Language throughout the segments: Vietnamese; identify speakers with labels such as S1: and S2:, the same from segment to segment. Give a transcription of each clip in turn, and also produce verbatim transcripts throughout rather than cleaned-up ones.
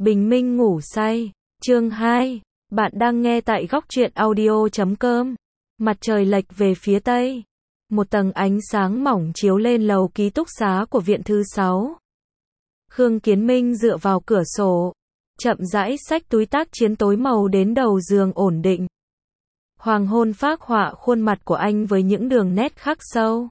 S1: Bình minh ngủ say. Chương hai. Bạn đang nghe tại góc truyện audio chấm com. Mặt trời lệch về phía tây. Một tầng ánh sáng mỏng chiếu lên lầu ký túc xá của viện thứ sáu. Khương Kiến Minh dựa vào cửa sổ, chậm rãi xách túi tác chiến tối màu đến đầu giường ổn định. Hoàng hôn phác họa khuôn mặt của anh với những đường nét khắc sâu.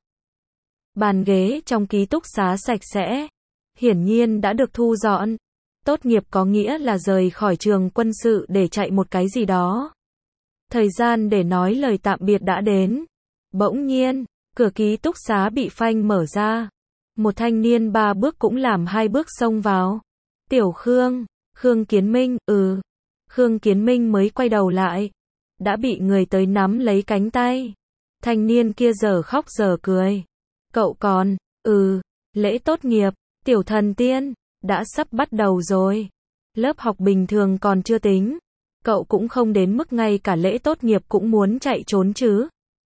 S1: Bàn ghế trong ký túc xá sạch sẽ, hiển nhiên đã được thu dọn. Tốt nghiệp có nghĩa là rời khỏi trường quân sự để chạy một cái gì đó. Thời gian để nói lời tạm biệt đã đến. Bỗng nhiên, cửa ký túc xá bị phanh mở ra. Một thanh niên ba bước cũng làm hai bước xông vào. Tiểu Khương, Khương Kiến Minh, ừ. Khương Kiến Minh mới quay đầu lại, đã bị người tới nắm lấy cánh tay. Thanh niên kia giờ khóc giờ cười. Cậu còn, ừ, lễ tốt nghiệp, tiểu thần tiên, đã sắp bắt đầu rồi. Lớp học bình thường còn chưa tính. Cậu cũng không đến mức ngay cả lễ tốt nghiệp cũng muốn chạy trốn chứ.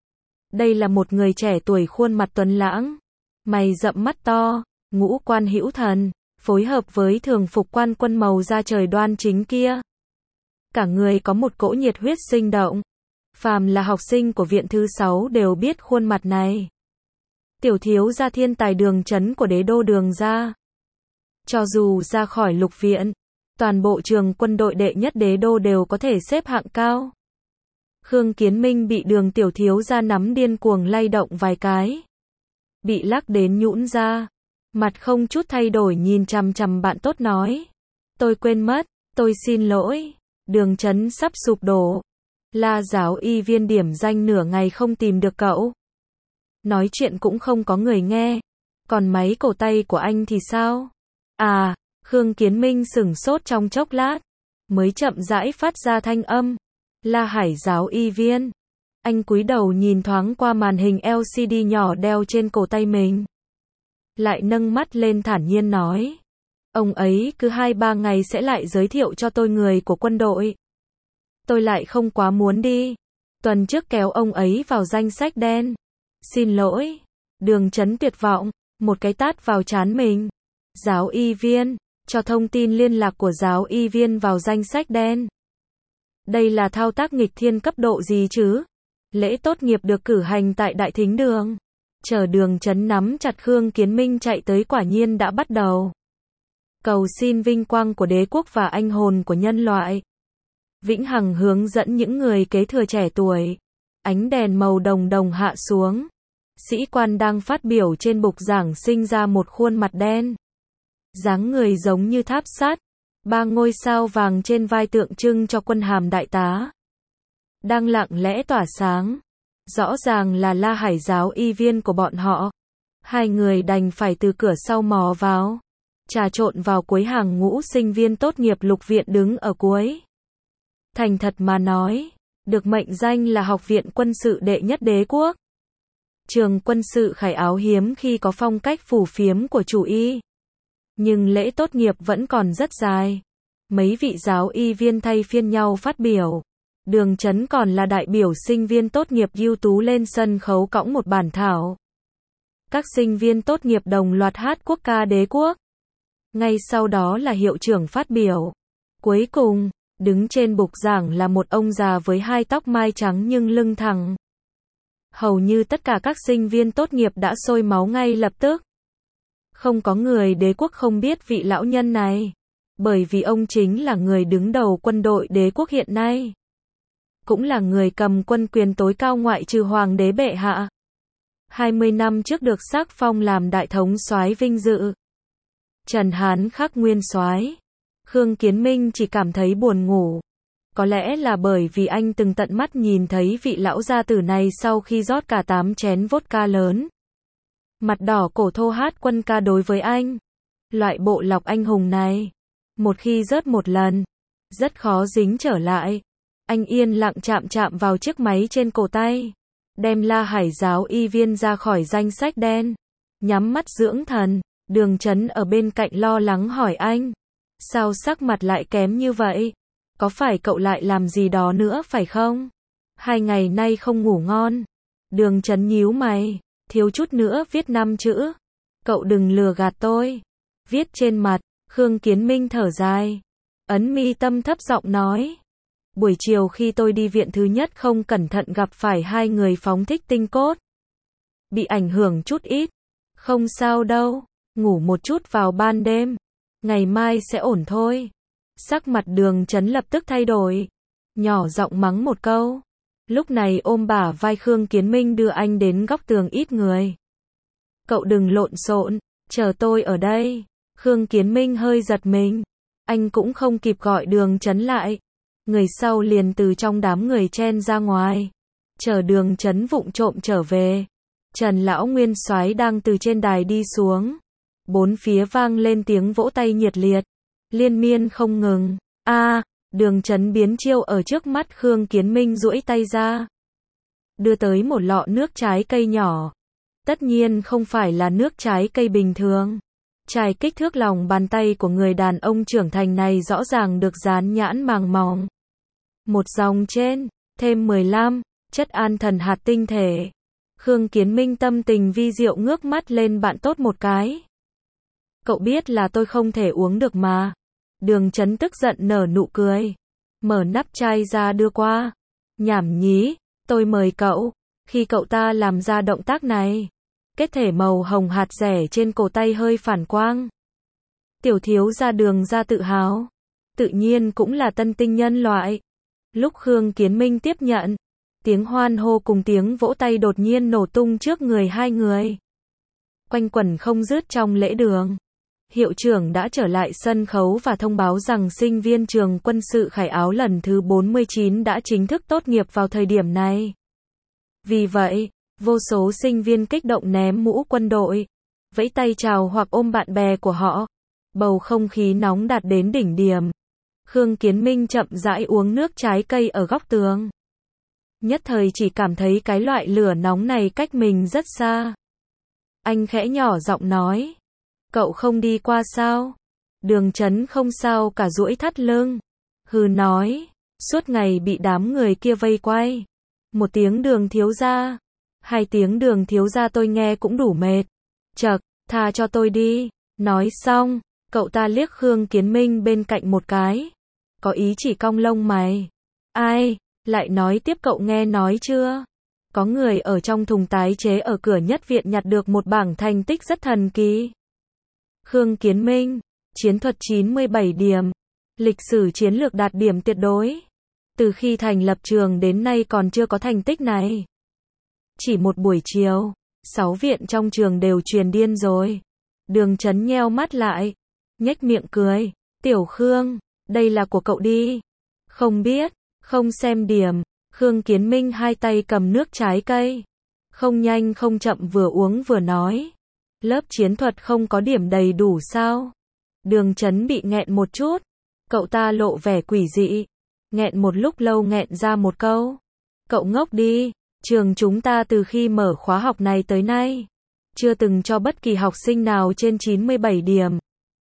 S1: Đây là một người trẻ tuổi khuôn mặt tuấn lãng, mày rậm mắt to, ngũ quan hữu thần, phối hợp với thường phục quan quân màu da trời đoan chính kia. Cả người có một cỗ nhiệt huyết sinh động. Phàm là học sinh của viện thứ sáu đều biết khuôn mặt này. Tiểu thiếu gia thiên tài Đường Chấn của đế đô Đường gia. Cho dù ra khỏi lục viện, toàn bộ trường quân đội đệ nhất đế đô đều có thể xếp hạng cao. Khương Kiến Minh bị Đường tiểu thiếu gia nắm điên cuồng lay động vài cái. Bị lắc đến nhũn ra. Mặt không chút thay đổi nhìn chằm chằm bạn tốt nói. Tôi quên mất, tôi xin lỗi. Đường Chấn sắp sụp đổ. La giáo y viên điểm danh nửa ngày không tìm được cậu. Nói chuyện cũng không có người nghe. Còn máy cổ tay của anh thì sao? À, Khương Kiến Minh sửng sốt trong chốc lát, mới chậm rãi phát ra thanh âm. La Hải giáo y viên. Anh cúi đầu nhìn thoáng qua màn hình lờ xê đê nhỏ đeo trên cổ tay mình. Lại nâng mắt lên thản nhiên nói. Ông ấy cứ hai ba ngày sẽ lại giới thiệu cho tôi người của quân đội. Tôi lại không quá muốn đi. Tuần trước kéo ông ấy vào danh sách đen. Xin lỗi. Đường Chấn tuyệt vọng, một cái tát vào trán mình. Giáo y viên, cho thông tin liên lạc của giáo y viên vào danh sách đen. Đây là thao tác nghịch thiên cấp độ gì chứ? Lễ tốt nghiệp được cử hành tại Đại Thính Đường. Chờ Đường Chấn nắm chặt Khương Kiến Minh chạy tới quả nhiên đã bắt đầu. Cầu xin vinh quang của đế quốc và anh hồn của nhân loại. Vĩnh hằng hướng dẫn những người kế thừa trẻ tuổi. Ánh đèn màu đồng đồng hạ xuống. Sĩ quan đang phát biểu trên bục giảng sinh ra một khuôn mặt đen. Dáng người giống như tháp sắt. Ba ngôi sao vàng trên vai tượng trưng cho quân hàm đại tá. Đang lặng lẽ tỏa sáng. Rõ ràng là La Hải giáo y viên của bọn họ. Hai người đành phải từ cửa sau mò vào. Trà trộn vào cuối hàng ngũ sinh viên tốt nghiệp lục viện đứng ở cuối. Thành thật mà nói, được mệnh danh là học viện quân sự đệ nhất đế quốc. Trường quân sự khải áo hiếm khi có phong cách phù phiếm của chủ y. Nhưng lễ tốt nghiệp vẫn còn rất dài. Mấy vị giáo y viên thay phiên nhau phát biểu. Đường Chấn còn là đại biểu sinh viên tốt nghiệp ưu tú lên sân khấu cõng một bản thảo. Các sinh viên tốt nghiệp đồng loạt hát quốc ca đế quốc. Ngay sau đó là hiệu trưởng phát biểu. Cuối cùng, đứng trên bục giảng là một ông già với hai tóc mai trắng nhưng lưng thẳng. Hầu như tất cả các sinh viên tốt nghiệp đã sôi máu ngay lập tức. Không có người đế quốc không biết vị lão nhân này. Bởi vì ông chính là người đứng đầu quân đội đế quốc hiện nay. Cũng là người cầm quân quyền tối cao ngoại trừ hoàng đế bệ hạ. hai mươi năm trước được xác phong làm đại thống soái vinh dự. Trần Hán Khắc nguyên soái. Khương Kiến Minh chỉ cảm thấy buồn ngủ. Có lẽ là bởi vì anh từng tận mắt nhìn thấy vị lão gia tử này sau khi rót cả tám chén vodka lớn. Mặt đỏ cổ thô hát quân ca đối với anh. Loại bộ lọc anh hùng này, một khi rớt một lần, rất khó dính trở lại. Anh yên lặng chạm chạm vào chiếc máy trên cổ tay. Đem La Hải giáo y viên ra khỏi danh sách đen. Nhắm mắt dưỡng thần. Đường Chấn ở bên cạnh lo lắng hỏi anh. Sao sắc mặt lại kém như vậy? Có phải cậu lại làm gì đó nữa phải không? Hai ngày nay không ngủ ngon. Đường Chấn nhíu mày. Thiếu chút nữa viết năm chữ. Cậu đừng lừa gạt tôi. Viết trên mặt. Khương Kiến Minh thở dài. ấn mi tâm thấp giọng nói. Buổi chiều khi tôi đi viện thứ nhất không cẩn thận gặp phải hai người phóng thích tinh cốt. Bị ảnh hưởng chút ít. Không sao đâu, ngủ một chút vào ban đêm. Ngày mai sẽ ổn thôi. Sắc mặt Đường Chấn lập tức thay đổi. Nhỏ giọng mắng một câu. Lúc này ôm bả vai Khương Kiến Minh đưa anh đến góc tường ít người. Cậu đừng lộn xộn, chờ tôi ở đây. Khương Kiến Minh hơi giật mình. Anh cũng không kịp gọi Đường Chấn lại. Người sau liền từ trong đám người chen ra ngoài. Chờ Đường Chấn vụng trộm trở về. Trần Lão Nguyên Soái đang từ trên đài đi xuống. Bốn phía vang lên tiếng vỗ tay nhiệt liệt. Liên miên không ngừng. A, à, Đường Chấn biến chiêu ở trước mắt Khương Kiến Minh duỗi tay ra. Đưa tới một lọ nước trái cây nhỏ. Tất nhiên không phải là nước trái cây bình thường. Chai kích thước lòng bàn tay của người đàn ông trưởng thành này rõ ràng được dán nhãn màng mỏng. Một dòng trên, thêm mười lăm, chất an thần hạt tinh thể. Khương Kiến Minh tâm tình vi diệu ngước mắt lên bạn tốt một cái. Cậu biết là tôi không thể uống được mà. Đường Chấn tức giận nở nụ cười. Mở nắp chai ra đưa qua. Nhảm nhí, tôi mời cậu. Khi cậu ta làm ra động tác này, kết thể màu hồng hạt rẻ trên cổ tay hơi phản quang. Tiểu thiếu gia Đường gia tự hào. Tự nhiên cũng là tân tinh nhân loại. Lúc Khương Kiến Minh tiếp nhận, tiếng hoan hô cùng tiếng vỗ tay đột nhiên nổ tung trước người hai người. Quanh quẩn không dứt trong lễ đường. Hiệu trưởng đã trở lại sân khấu và thông báo rằng sinh viên trường quân sự Khải Áo lần thứ bốn mươi chín đã chính thức tốt nghiệp vào thời điểm này. Vì vậy, vô số sinh viên kích động ném mũ quân đội, vẫy tay chào hoặc ôm bạn bè của họ. Bầu không khí nóng đạt đến đỉnh điểm. Khương Kiến Minh chậm rãi uống nước trái cây ở góc tường. Nhất thời chỉ cảm thấy cái loại lửa nóng này cách mình rất xa. Anh khẽ nhỏ giọng nói. Cậu không đi qua sao? Đường Chấn không sao cả duỗi thắt lưng. Hừ nói. Suốt ngày bị đám người kia vây quay. Một tiếng Đường thiếu gia. Hai tiếng Đường thiếu gia tôi nghe cũng đủ mệt. Chậc, tha cho tôi đi. Nói xong, cậu ta liếc Khương Kiến Minh bên cạnh một cái. Có ý chỉ cong lông mày. Ai? Lại nói tiếp cậu nghe nói chưa? Có người ở trong thùng tái chế ở cửa nhất viện nhặt được một bảng thành tích rất thần kỳ. Khương Kiến Minh, chiến thuật chín mươi bảy điểm, lịch sử chiến lược đạt điểm tuyệt đối. Từ khi thành lập trường đến nay còn chưa có thành tích này. Chỉ một buổi chiều, sáu viện trong trường đều truyền điên rồi. Đường Chấn nheo mắt lại, nhếch miệng cười. Tiểu Khương, đây là của cậu đi. Không biết, không xem điểm. Khương Kiến Minh hai tay cầm nước trái cây. Không nhanh không chậm vừa uống vừa nói. Lớp chiến thuật không có điểm đầy đủ sao? Đường Chấn bị nghẹn một chút. Cậu ta lộ vẻ quỷ dị. Nghẹn một lúc lâu nghẹn ra một câu. Cậu ngốc đi, trường chúng ta từ khi mở khóa học này tới nay, chưa từng cho bất kỳ học sinh nào trên chín mươi bảy điểm.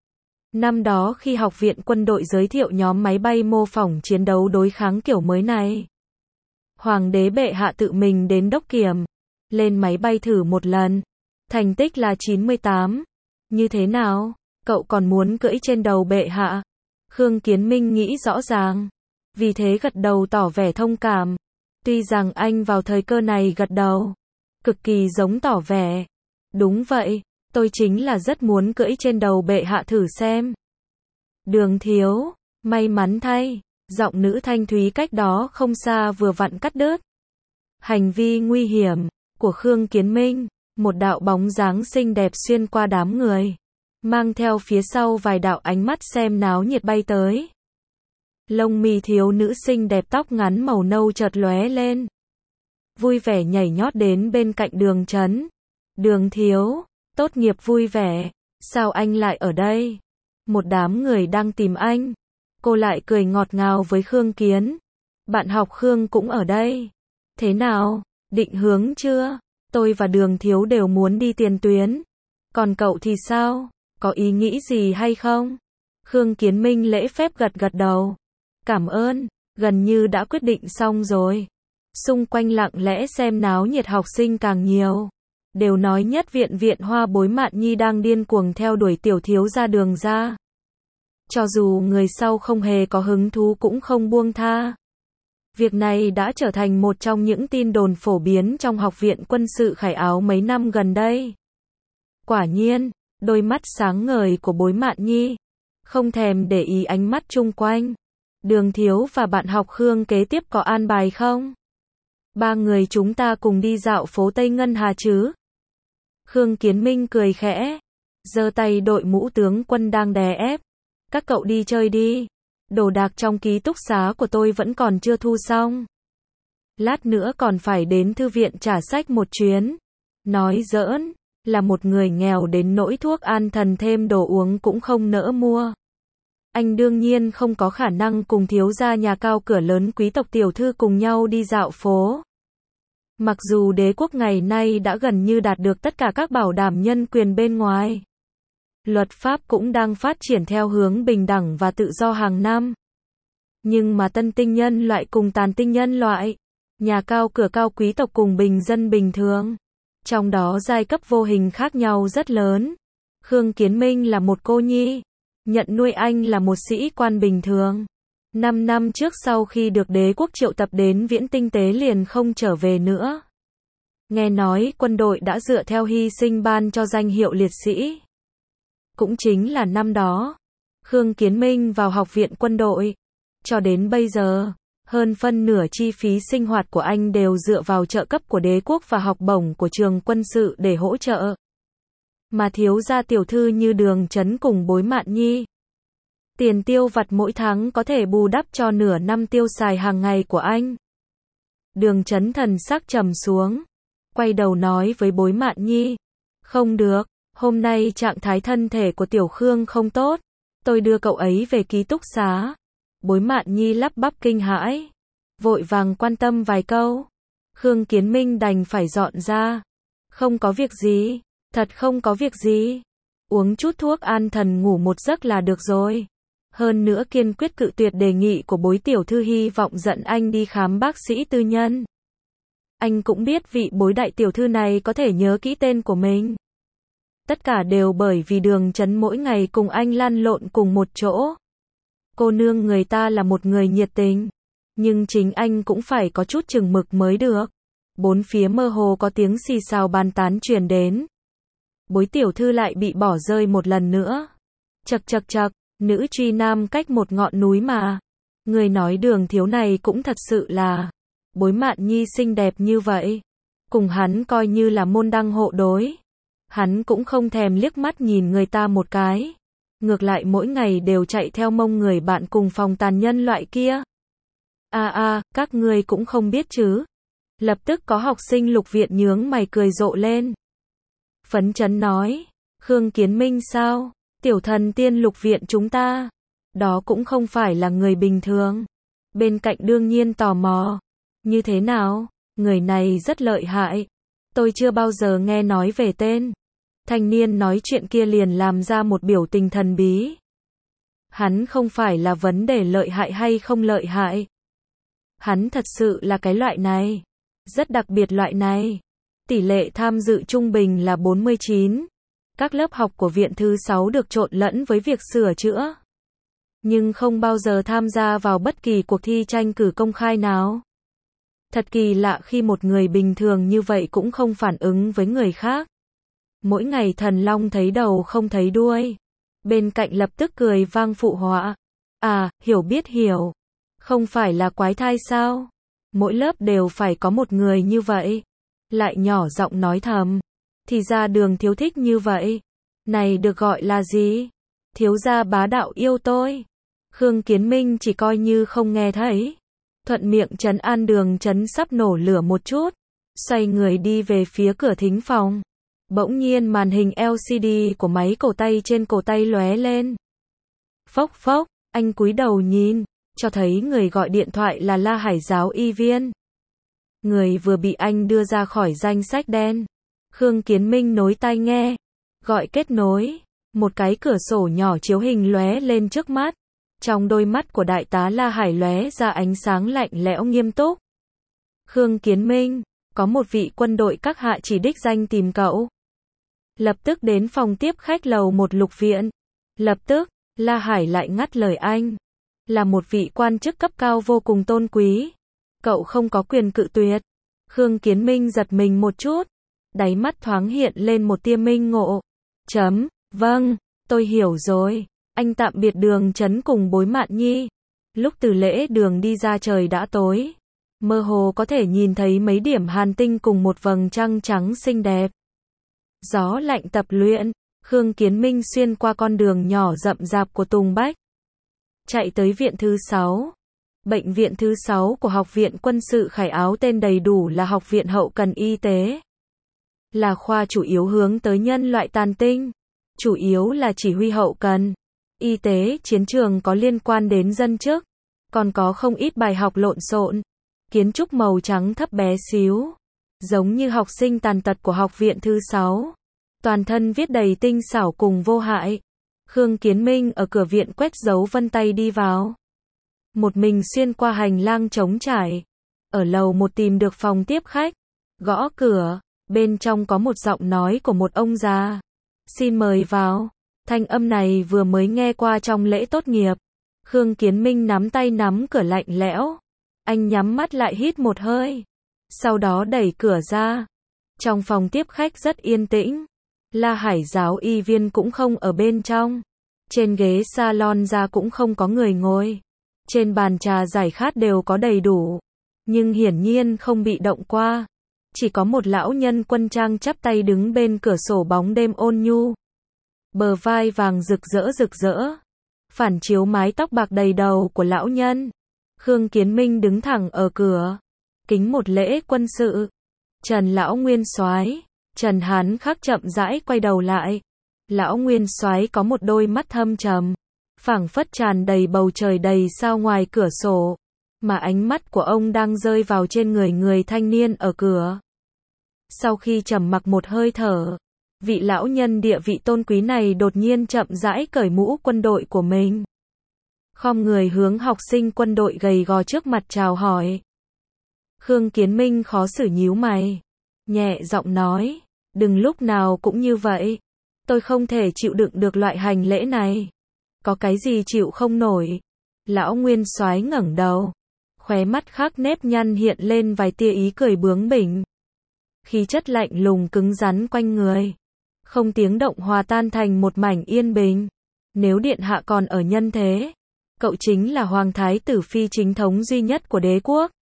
S1: Năm đó khi học viện quân đội giới thiệu nhóm máy bay mô phỏng chiến đấu đối kháng kiểu mới này, Hoàng đế bệ hạ tự mình đến đốc kiểm, lên máy bay thử một lần, thành tích là chín mươi tám. Như thế nào? Cậu còn muốn cưỡi trên đầu bệ hạ? Khương Kiến Minh nghĩ rõ ràng, vì thế gật đầu tỏ vẻ thông cảm. Tuy rằng anh vào thời cơ này gật đầu, cực kỳ giống tỏ vẻ. Đúng vậy, tôi chính là rất muốn cưỡi trên đầu bệ hạ thử xem. Đường thiếu, may mắn thay, giọng nữ thanh thúy cách đó không xa vừa vặn cắt đứt hành vi nguy hiểm của Khương Kiến Minh. Một đạo bóng dáng xinh đẹp xuyên qua đám người, mang theo phía sau vài đạo ánh mắt xem náo nhiệt bay tới. Lông mi thiếu nữ xinh đẹp tóc ngắn màu nâu chợt lóe lên, vui vẻ nhảy nhót đến bên cạnh Đường Chấn. Đường thiếu, tốt nghiệp vui vẻ, sao anh lại ở đây? Một đám người đang tìm anh. Cô lại cười ngọt ngào với Khương Kiến. Bạn học Khương cũng ở đây. Thế nào, định hướng chưa? Tôi và Đường thiếu đều muốn đi tiền tuyến. Còn cậu thì sao? Có ý nghĩ gì hay không? Khương Kiến Minh lễ phép gật gật đầu. Cảm ơn, gần như đã quyết định xong rồi. Xung quanh lặng lẽ xem náo nhiệt học sinh càng nhiều. Đều nói nhất viện viện Hoa Bối Mạn Nhi đang điên cuồng theo đuổi tiểu thiếu gia Đường gia. Cho dù người sau không hề có hứng thú cũng không buông tha. Việc này đã trở thành một trong những tin đồn phổ biến trong Học viện Quân sự Khải Áo mấy năm gần đây. Quả nhiên, đôi mắt sáng ngời của Bối Mạn Nhi không thèm để ý ánh mắt chung quanh. Đường Thiếu và bạn học Khương kế tiếp có an bài không? Ba người chúng ta cùng đi dạo phố Tây Ngân Hà chứ? Khương Kiến Minh cười khẽ, giơ tay đội mũ tướng quân đang đè ép. Các cậu đi chơi đi. Đồ đạc trong ký túc xá của tôi vẫn còn chưa thu xong. Lát nữa còn phải đến thư viện trả sách một chuyến. Nói giỡn, là một người nghèo đến nỗi thuốc an thần thêm đồ uống cũng không nỡ mua. Anh đương nhiên không có khả năng cùng thiếu gia nhà cao cửa lớn quý tộc tiểu thư cùng nhau đi dạo phố. Mặc dù đế quốc ngày nay đã gần như đạt được tất cả các bảo đảm nhân quyền bên ngoài. Luật pháp cũng đang phát triển theo hướng bình đẳng và tự do hàng năm. Nhưng mà tân tinh nhân loại cùng tàn tinh nhân loại, nhà cao cửa cao quý tộc cùng bình dân bình thường. Trong đó giai cấp vô hình khác nhau rất lớn. Khương Kiến Minh là một cô nhi. Nhận nuôi anh là một sĩ quan bình thường. Năm năm trước sau khi được đế quốc triệu tập đến Viễn Tinh Tế liền không trở về nữa. Nghe nói quân đội đã dựa theo hy sinh ban cho danh hiệu liệt sĩ. Cũng chính là năm đó, Khương Kiến Minh vào học viện quân đội. Cho đến bây giờ, hơn phân nửa chi phí sinh hoạt của anh đều dựa vào trợ cấp của đế quốc và học bổng của trường quân sự để hỗ trợ. Mà thiếu gia tiểu thư như Đường Chấn cùng Bối Mạn Nhi. Tiền tiêu vặt mỗi tháng có thể bù đắp cho nửa năm tiêu xài hàng ngày của anh. Đường Chấn thần sắc trầm xuống, quay đầu nói với Bối Mạn Nhi. Không được, hôm nay trạng thái thân thể của Tiểu Khương không tốt. Tôi đưa cậu ấy về ký túc xá. Bối Mạn Nhi lắp bắp kinh hãi, vội vàng quan tâm vài câu. Khương Kiến Minh đành phải dọn ra. Không có việc gì, thật không có việc gì. Uống chút thuốc an thần ngủ một giấc là được rồi. Hơn nữa kiên quyết cự tuyệt đề nghị của Bối tiểu thư hy vọng dẫn anh đi khám bác sĩ tư nhân. Anh cũng biết vị Bối đại tiểu thư này có thể nhớ kỹ tên của mình. Tất cả đều bởi vì Đường Chấn mỗi ngày cùng anh lăn lộn cùng một chỗ. Cô nương người ta là một người nhiệt tình, nhưng chính anh cũng phải có chút chừng mực mới được. Bốn phía mơ hồ có tiếng xì xào bàn tán truyền đến. Bối tiểu thư lại bị bỏ rơi một lần nữa. Chậc chậc chậc, nữ truy nam cách một ngọn núi mà. Người nói Đường thiếu này cũng thật sự là. Bối Mạn Nhi xinh đẹp như vậy, cùng hắn coi như là môn đăng hộ đối. Hắn cũng không thèm liếc mắt nhìn người ta một cái. Ngược lại mỗi ngày đều chạy theo mông người bạn cùng phòng tàn nhân loại kia. À à, các ngươi cũng không biết chứ. Lập tức có học sinh Lục viện nhướng mày cười rộ lên. Phấn chấn nói, Khương Kiến Minh sao? Tiểu thần tiên Lục viện chúng ta. Đó cũng không phải là người bình thường. Bên cạnh đương nhiên tò mò. Như thế nào? Người này rất lợi hại. Tôi chưa bao giờ nghe nói về tên. Thanh niên nói chuyện kia liền làm ra một biểu tình thần bí. Hắn không phải là vấn đề lợi hại hay không lợi hại. Hắn thật sự là cái loại này. Rất đặc biệt loại này. Tỷ lệ tham dự trung bình là bốn mươi chín. Các lớp học của viện thứ sáu được trộn lẫn với việc sửa chữa. Nhưng không bao giờ tham gia vào bất kỳ cuộc thi tranh cử công khai nào. Thật kỳ lạ khi một người bình thường như vậy cũng không phản ứng với người khác. Mỗi ngày Thần Long thấy đầu không thấy đuôi. Bên cạnh lập tức cười vang phụ họa. À, hiểu biết hiểu. Không phải là quái thai sao? Mỗi lớp đều phải có một người như vậy. Lại nhỏ giọng nói thầm. Thì ra Đường thiếu thích như vậy. Này được gọi là gì? Thiếu gia bá đạo yêu tôi. Khương Kiến Minh chỉ coi như không nghe thấy. Thuận miệng trấn an Đường Chấn sắp nổ lửa một chút. Xoay người đi về phía cửa thính phòng. Bỗng nhiên màn hình lờ xê đê của máy cổ tay trên cổ tay lóe lên. Phốc phốc, anh cúi đầu nhìn, cho thấy người gọi điện thoại là La Hải giáo y viên. Người vừa bị anh đưa ra khỏi danh sách đen. Khương Kiến Minh nối tai nghe. Gọi kết nối. Một cái cửa sổ nhỏ chiếu hình lóe lên trước mắt. Trong đôi mắt của đại tá La Hải lóe ra ánh sáng lạnh lẽo nghiêm túc. Khương Kiến Minh, có một vị quân đội các hạ chỉ đích danh tìm cậu. Lập tức đến phòng tiếp khách lầu một Lục viện. Lập tức, La Hải lại ngắt lời anh. Là một vị quan chức cấp cao vô cùng tôn quý. Cậu không có quyền cự tuyệt. Khương Kiến Minh giật mình một chút. Đáy mắt thoáng hiện lên một tia minh ngộ. Chấm, vâng, tôi hiểu rồi. Anh tạm biệt Đường Chấn cùng Bối Mạn Nhi. Lúc từ lễ đường đi ra trời đã tối. Mơ hồ có thể nhìn thấy mấy điểm hàn tinh cùng một vầng trăng trắng xinh đẹp. Gió lạnh tập luyện. Khương Kiến Minh xuyên qua con đường nhỏ rậm rạp của Tùng Bách. Chạy tới viện thứ sáu. Bệnh viện thứ sáu của Học viện Quân sự Khải Áo tên đầy đủ là Học viện Hậu cần Y tế. Là khoa chủ yếu hướng tới nhân loại tàn tinh. Chủ yếu là chỉ huy hậu cần. Y tế chiến trường có liên quan đến dân chức. Còn có không ít bài học lộn xộn. Kiến trúc màu trắng thấp bé xíu. Giống như học sinh tàn tật của Học viện thứ sáu. Toàn thân viết đầy tinh xảo cùng vô hại. Khương Kiến Minh ở cửa viện quét dấu vân tay đi vào. Một mình xuyên qua hành lang trống trải. Ở lầu một tìm được phòng tiếp khách. Gõ cửa. Bên trong có một giọng nói của một ông già. Xin mời vào. Thanh âm này vừa mới nghe qua trong lễ tốt nghiệp. Khương Kiến Minh nắm tay nắm cửa lạnh lẽo. Anh nhắm mắt lại hít một hơi. Sau đó đẩy cửa ra. Trong phòng tiếp khách rất yên tĩnh. La Hải giáo y viên cũng không ở bên trong. Trên ghế salon ra cũng không có người ngồi. Trên bàn trà giải khát đều có đầy đủ. Nhưng hiển nhiên không bị động qua. Chỉ có một lão nhân quân trang chắp tay đứng bên cửa sổ bóng đêm ôn nhu. Bờ vai vàng rực rỡ rực rỡ. Phản chiếu mái tóc bạc đầy đầu của lão nhân. Khương Kiến Minh đứng thẳng ở cửa. Kính một lễ quân sự. Trần lão nguyên soái. Trần Hán Khắc chậm rãi quay đầu lại. Lão nguyên soái có một đôi mắt thâm trầm. Phảng phất tràn đầy bầu trời đầy sao ngoài cửa sổ. Mà ánh mắt của ông đang rơi vào trên người người thanh niên ở cửa. Sau khi trầm mặc một hơi thở. Vị lão nhân địa vị tôn quý này đột nhiên chậm rãi cởi mũ quân đội của mình. Khom người hướng học sinh quân đội gầy gò trước mặt chào hỏi. Khương Kiến Minh khó xử nhíu mày. Nhẹ giọng nói. Đừng lúc nào cũng như vậy. Tôi không thể chịu đựng được loại hành lễ này. Có cái gì chịu không nổi. Lão nguyên soái ngẩng đầu. Khóe mắt khắc nếp nhăn hiện lên vài tia ý cười bướng bỉnh. Khí chất lạnh lùng cứng rắn quanh người. Không tiếng động hòa tan thành một mảnh yên bình. Nếu điện hạ còn ở nhân thế. Cậu chính là hoàng thái tử phi chính thống duy nhất của đế quốc.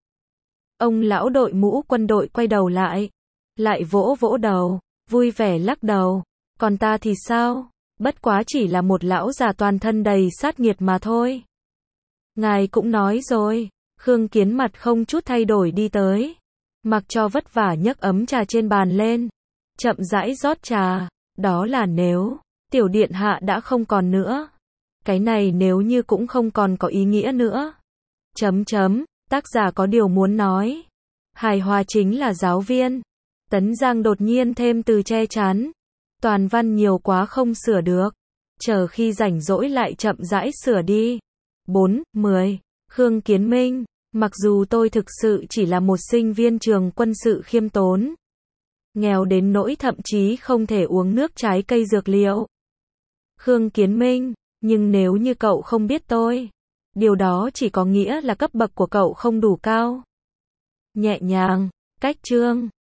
S1: Ông lão đội mũ quân đội quay đầu lại. Lại vỗ vỗ đầu. Vui vẻ lắc đầu. Còn ta thì sao? Bất quá chỉ là một lão già toàn thân đầy sát nghiệt mà thôi. Ngài cũng nói rồi. Khương Kiến mặt không chút thay đổi đi tới. Mặc cho vất vả nhấc ấm trà trên bàn lên. Chậm rãi rót trà. Đó là nếu tiểu điện hạ đã không còn nữa. Cái này nếu như cũng không còn có ý nghĩa nữa. Chấm chấm, tác giả có điều muốn nói. Hài hòa chính là giáo viên. Tấn Giang đột nhiên thêm từ che chắn. Toàn văn nhiều quá không sửa được. Chờ khi rảnh rỗi lại chậm rãi sửa đi. bốn, mười. Khương Kiến Minh. Mặc dù tôi thực sự chỉ là một sinh viên trường quân sự khiêm tốn. Nghèo đến nỗi thậm chí không thể uống nước trái cây dược liệu. Khương Kiến Minh. Nhưng nếu như cậu không biết tôi. Điều đó chỉ có nghĩa là cấp bậc của cậu không đủ cao. Nhẹ nhàng. Cách chương.